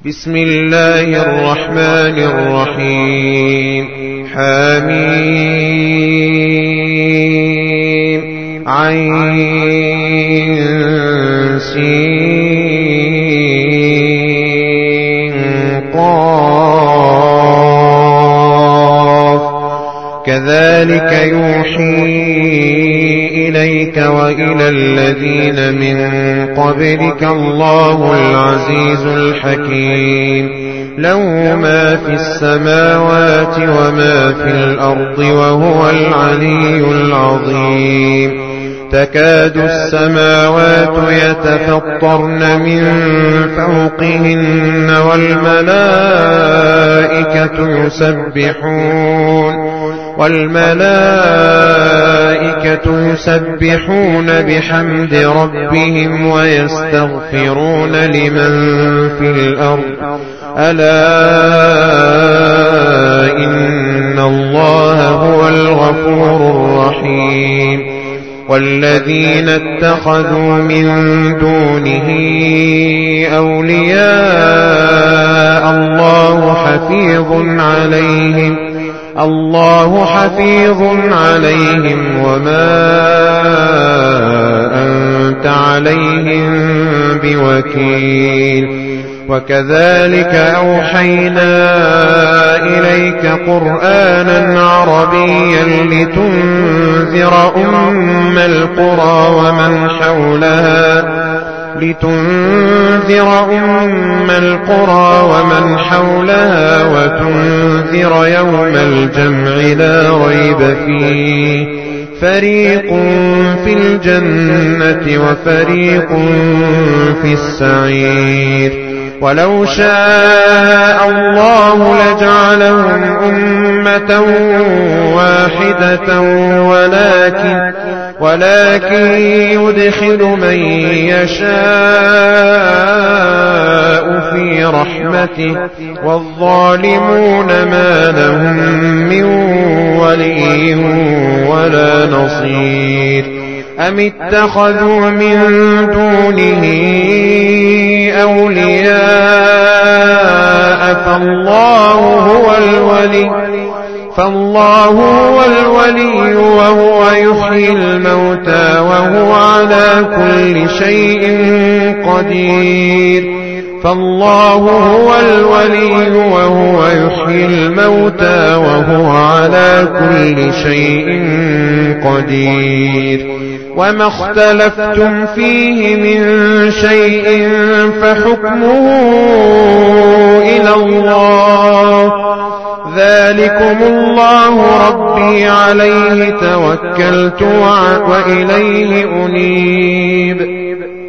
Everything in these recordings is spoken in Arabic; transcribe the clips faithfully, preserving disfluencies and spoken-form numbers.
بسم الله الرحمن الرحيم. حميم عين سين قاف كذلك يوحي إليك وإلى الذين من قبلك الله العزيز الحكيم. له ما في السماوات وما في الأرض وهو العلي العظيم. تكاد السماوات يتفطرن من فوقهن والملائكة يسبحون والملائكة يسبحون بحمد ربهم ويستغفرون لمن في الأرض ألا إن الله هو الغفور الرحيم. والذين اتخذوا من دونه أولياء الله حفيظ عليهم الله حفيظ عليهم وما أنت عليهم بوكيل. وكذلك أوحينا إليك قرآنا عربيا لتنذر أم القرى ومن حولها لتنذر أم القرى ومن حولها وتنذر يوم الجمع لا ريب فيه فريق في الجنة وفريق في السعير. ولو شاء الله لجعلهم أمة واحدة ولكن ولكن يدخل من يشاء في رحمته والظالمون ما لهم من ولي ولا نصير. أم اتخذوا من دونه أولياء فالله هو الولي فالله هو الولي وهو يحيي الموتى وهو على كل شيء قدير. فالله هو الولي وهو يحيي الموتى وهو على كل شيء قدير. وما اختلفتم فيه من شيء فحكمه إلى الله ذلكم الله ربي عليه توكلت وإليه أنيب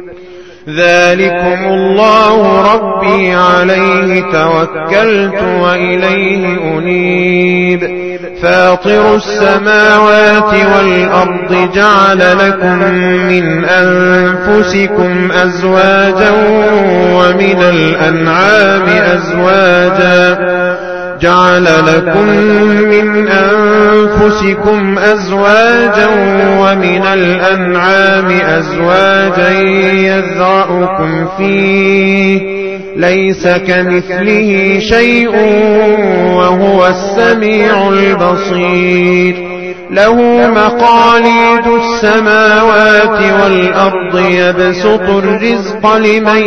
ذلكم الله ربي عليه توكلت وإليه أنيب. فاطر السماوات والأرض جعل لكم من أنفسكم أزواجا ومن الأنعام أزواجا جعل لكم من أنفسكم أزواجا ومن الأنعام أزواجا يذرأكم فيه ليس كمثله شيء وهو السميع البصير. له مقاليد السماوات والأرض يبسط الرزق لمن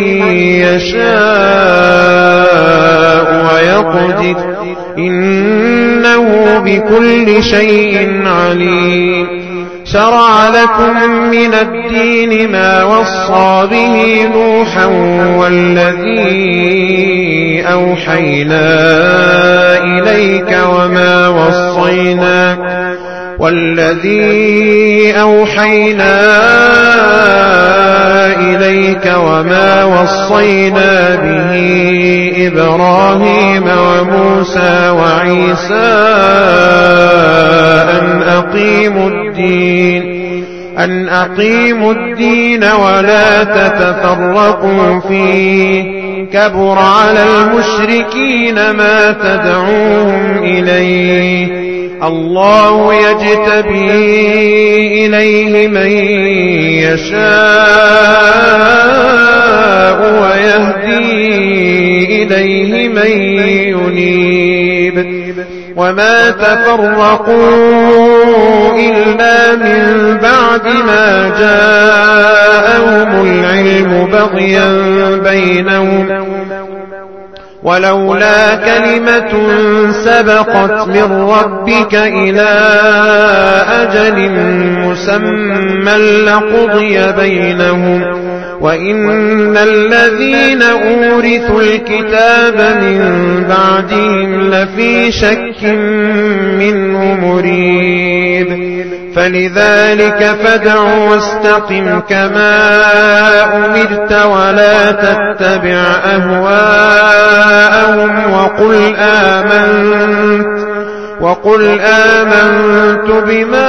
يشاء ويقدر إنه بكل شيء عليم. شرع لكم من الدين ما وصى به نوحا والذي أوحينا إليك وما وصينا والذي أوحينا إليك وما وصينا به إبراهيم وموسى وعيسى أن أقيموا الدين أن أقيموا الدين ولا تتفرقوا فيه كبر على المشركين ما تدعوهم إليه. الله يجتبي إليه من يشاء ويهدي إليه من ينيب وما تفرقوا إلا من بعد ما جاءهم العلم بغيا بينهم ولولا كلمة سبقت من ربك إلى أجل مسمى لقضي بينهم وإن الذين أورثوا الكتاب من بعدهم لفي شك منه مريب فلذلك فادع واستقم كما أمرت ولا تتبع أهواءهم وقل آمنت وقل آمنت بما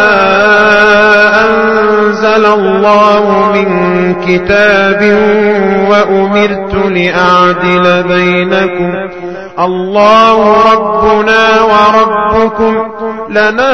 أنزل الله من كتاب وأمرت لأعدل بينكم الله ربنا وربكم لنا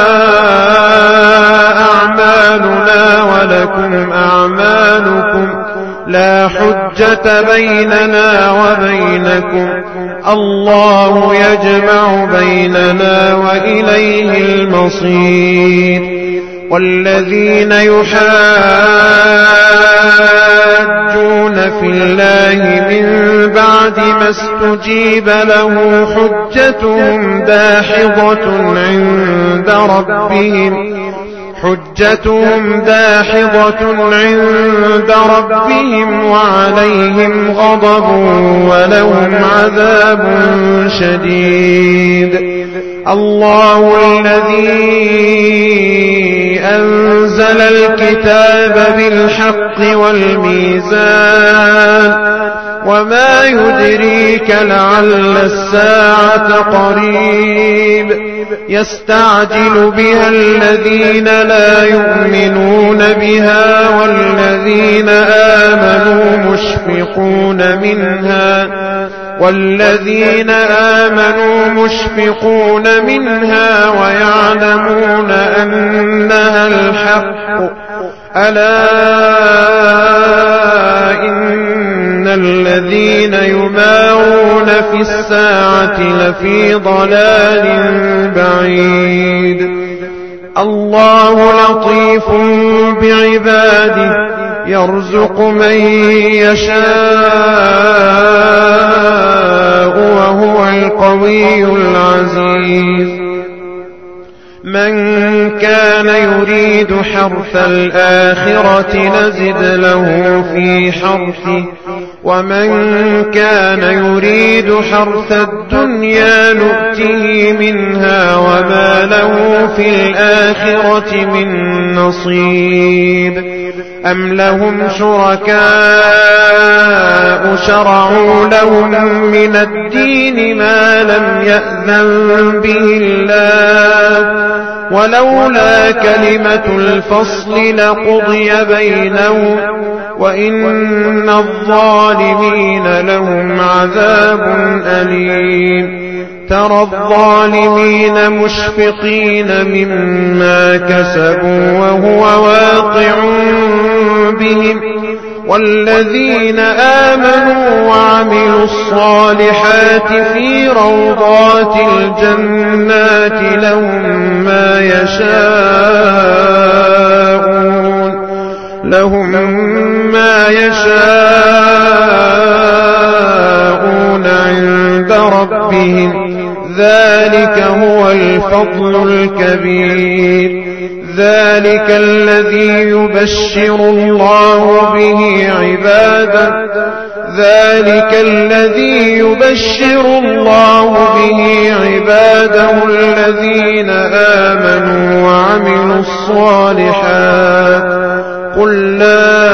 أعمالنا ولكم أعمالكم لا حجة بيننا وبينكم الله يجمع بيننا وإليه المصير والذين يحاجون في الله من بعد ما استجيب له حجتهم داحضة عند ربهم حجتهم داحضة عند ربهم وعليهم غضب ولهم عذاب شديد الله الذي أنزل الكتاب بالحق والميزان وما يدريك لعل الساعة قريب يستعجل بها الذين لا يؤمنون بها والذين آمنوا مشفقون منها والذين آمنوا مشفقون منها ويعلمون أنها الحق ألا إن الذين يمارون في الساعة لفي ضلال بعيد الله لطيف بعباده يرزق من يشاء وهو القوي العزيز من كان يريد حرث الآخرة نزد له في حرثه ومن كان يريد حرث الدنيا نؤته منها وما له في الآخرة من نصيب أم لهم شركاء شرعوا لهم من الدين ما لم يأذن به الله ولولا كلمة الفصل لقضي بينهم وإن الظالمين لهم عذاب أليم ترى الظالمين مشفقين مما كسبوا وهو واقع بهم والذين آمنوا وعملوا الصالحات في روضات الجنات لهم ما يشاءون لهم ما يشاءون عند ربهم ذلك هو الفضل الكبير ذلك الذي يبشر الله به عباده ذلك الذي يبشر الله به عباده الذين آمنوا وعملوا الصالحات قل لا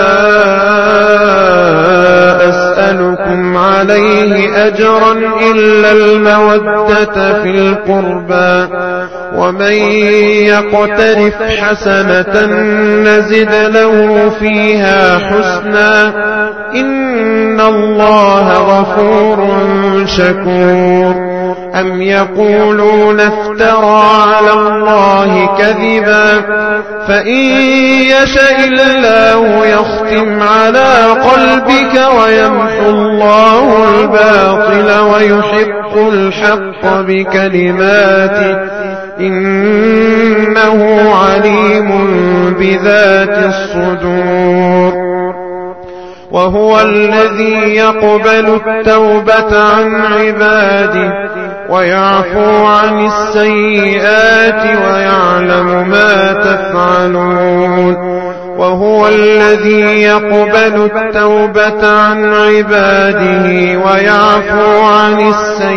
أسألكم عليه أجرا إلا المودة في القربى ومن يقترف حسنة نزد له فيها حسنا إن الله غفور شكور أم يقولون افترى على الله كذبا فإن يشاء الله يختم على قلبك ويمحو الله الباطل ويحق الحق بكلماته إنه عليم بذات الصدور وهو الذي يقبل التوبة عن عباده ويعفو عن السيئات ويعلم ما تفعلون وهو الذي يقبل التوبة عن عباده ويعفو عن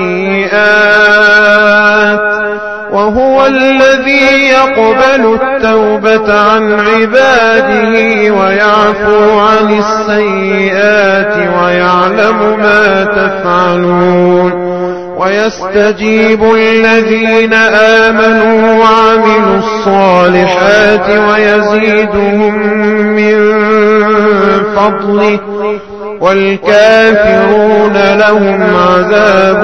السيئات وهو الذي يقبل التوبة عن عباده ويعفو عن السيئات ويعلم ما تفعلون ويستجيب الذين آمنوا وعملوا الصالحات ويزيدهم من فضله والكافرون لهم عذاب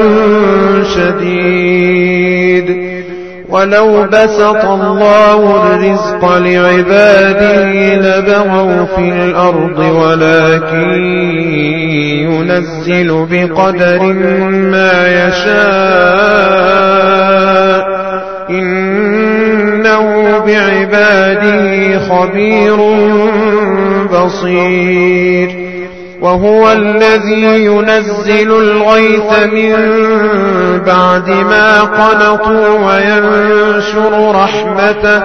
شديد ولو بسط الله الرزق لعباده لبغوا في الأرض ولكن ينزل بقدر ما يشاء إنه بعباده خبير بصير وهو الذي ينزل الغيث من بعد ما قنطوا وينشر رحمته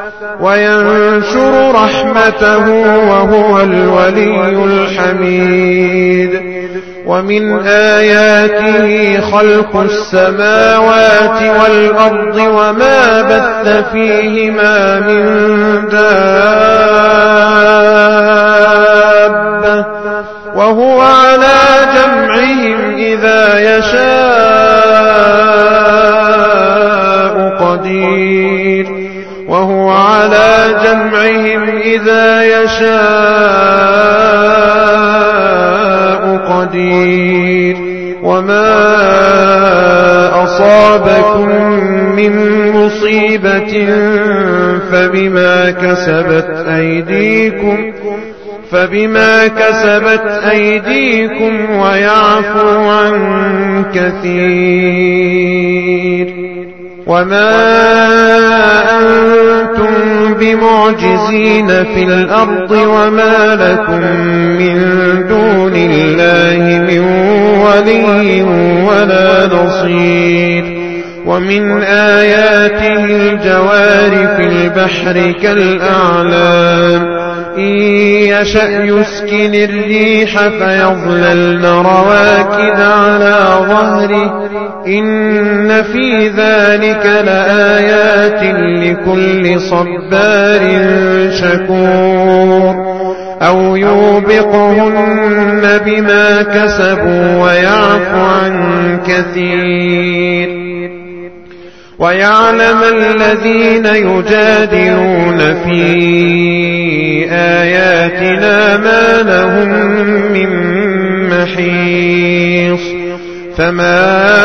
وينشر رحمته وهو الولي الحميد ومن آياته خلق السماوات والأرض وما بث فيهما من دابة وهو على جمعهم إذا يشاء قدير وهو على جمعهم إذا يشاء قدير وما أصابكم من مصيبة فبما كسبت أيديكم فبما كسبت أيديكم ويعفو عن كثير وما أنتم بمعجزين في الأرض وما لكم من دون الله من ولي ولا نصير ومن آياته الجوار في البحر كالأعلام إن يشأ يسكن الريح فيظللن رواكد على ظهره إن في ذلك لآيات لكل صبار شكور أو يوبقهن بما كسبوا ويعفو عن كثير ويعلم الذين يجادلون في آياتنا ما لهم من محيص فما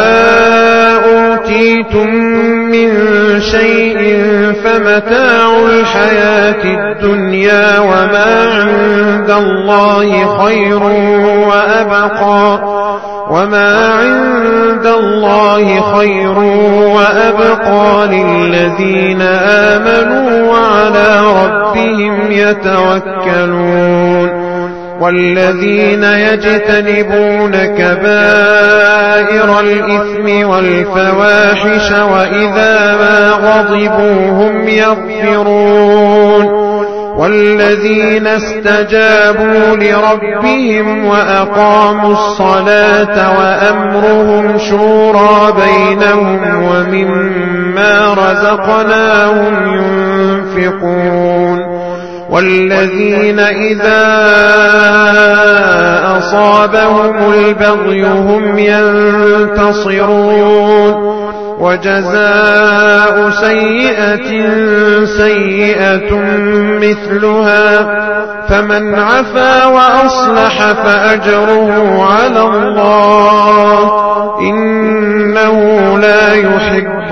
أوتيتم من شيء فمتاع الحياة الدنيا وما عند الله خير وأبقى وما عند الله خير وأبقى للذين آمنوا وعلى ربهم يتوكلون والذين يجتنبون كبائر الإثم والفواحش وإذا ما غضبوا هم يغفرون والذين استجابوا لربهم وأقاموا الصلاة وأمرهم شورى بينهم ومما رزقناهم ينفقون والذين إذا أصابهم البغي هم ينتصرون وجزاء سيئة سيئة مثلها فمن عفا وأصلح فأجره على الله إنه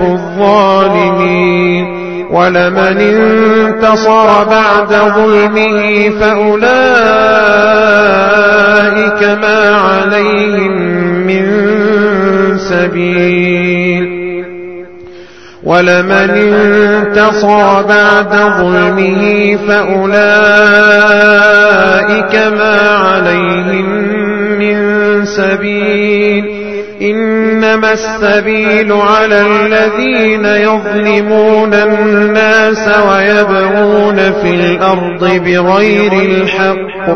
الظالمين ولمن انتصر بعد ظلمه فأولئك ما عليهم من سبيل ولمن انتصر بعد ظلمه فأولئك ما عليهم من سبيل إنما السبيل على الذين يظلمون الناس ويبغون في الأرض بغير الحق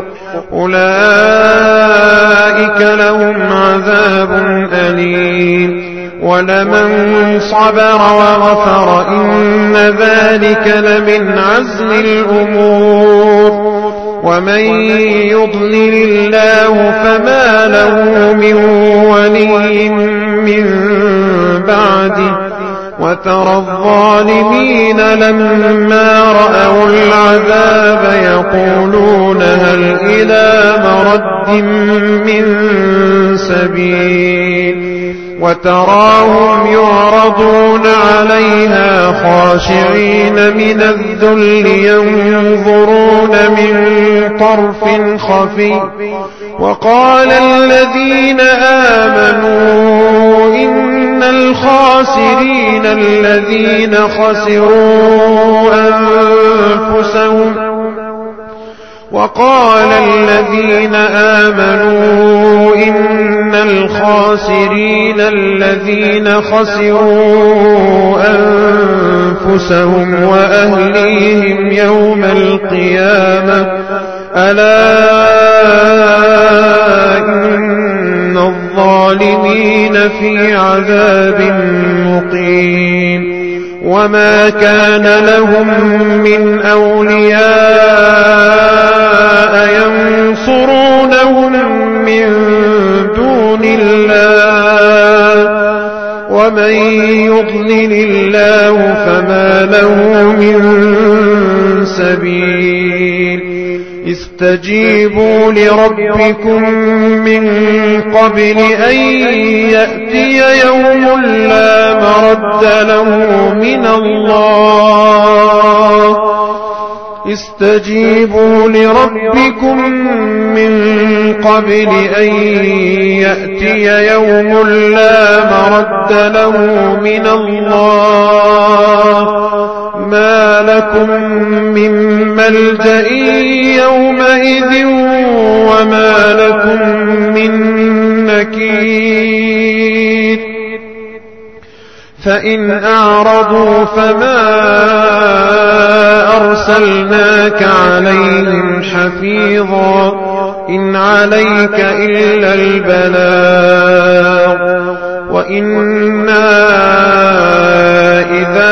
أولئك لهم عذاب أليم ولمن صبر وغفر إن ذلك لمن عزم الأمور ومن يضلل الله فما له من ولي من بعده وترى الظالمين لما رأوا العذاب يقولون هل إلى مرد من سبيل وتراهم يعرضون عليها خاشعين من الذل ينظرون من طرف خفي وقال الذين آمنوا إن الخاسرين الذين خسروا أنفسهم وقال الذين آمنوا إن الخاسرين الذين خسروا أنفسهم وأهليهم يوم القيامة ألا إن الظالمين في عذاب مقيم وما كان لهم من أولياء ينصرونهم من دون الله ومن يضلل الله فما له من سبيل استجيبوا لربكم من قبل أن يأتي يوم لا مرد له من الله استجيبوا لربكم من قبل أن يأتي يوم لا مرد له من الله ما لكم من ملجأ يومئذ وما لكم من نكير فإن أعرضوا فما أرسلناك عليهم حفيظا إن عليك إلا البلاغ وإنا إذا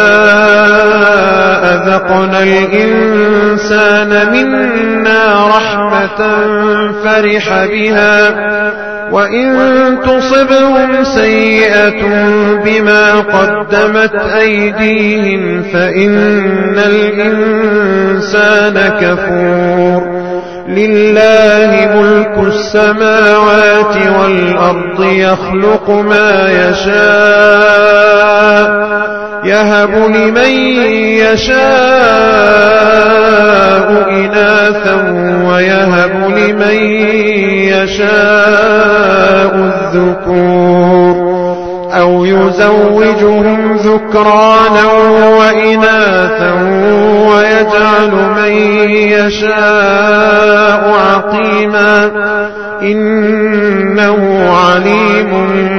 أذقنا الإنسان منا رحمة فرح بها وإن تصبهم سيئة بما قدمت أيديهم فإن الإنسان كفور لله ملك السماوات والأرض يخلق ما يشاء يهب لمن يشاء إناثا ويهب لمن يشاء الذكور أو يزوجهم ذكرانا وإناثا ويجعل من يشاء عقيما إنه عليم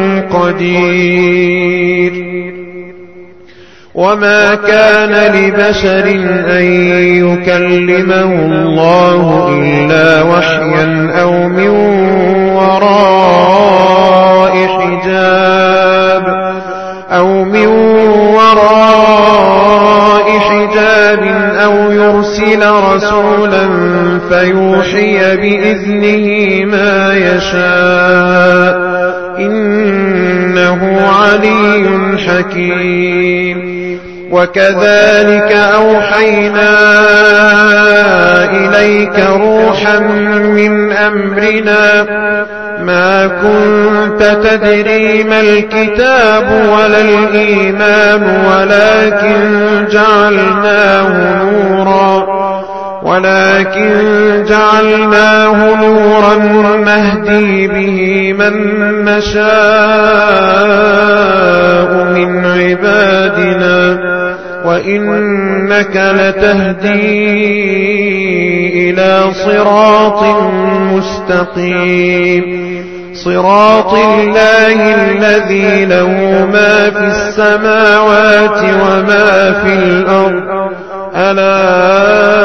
قدير وما كان لبشر أن يكلمه الله إلا وحيا أو من وراء حجاب أو من وراء حجاب أو يرسل رسولا فيوحي بإذنه ما يشاء إنه علي حكيم وكذلك أوحينا إليك روحا من أمرنا ما كنت تدري ما الكتاب ولا الإيمان ولكن جعلناه نورا ولكن جعلناه نورا نهدي به من نشاء من عبادنا وإنك لتهدي إلى صراط مستقيم صراط الله الذي له ما في السماوات وما في الأرض ألا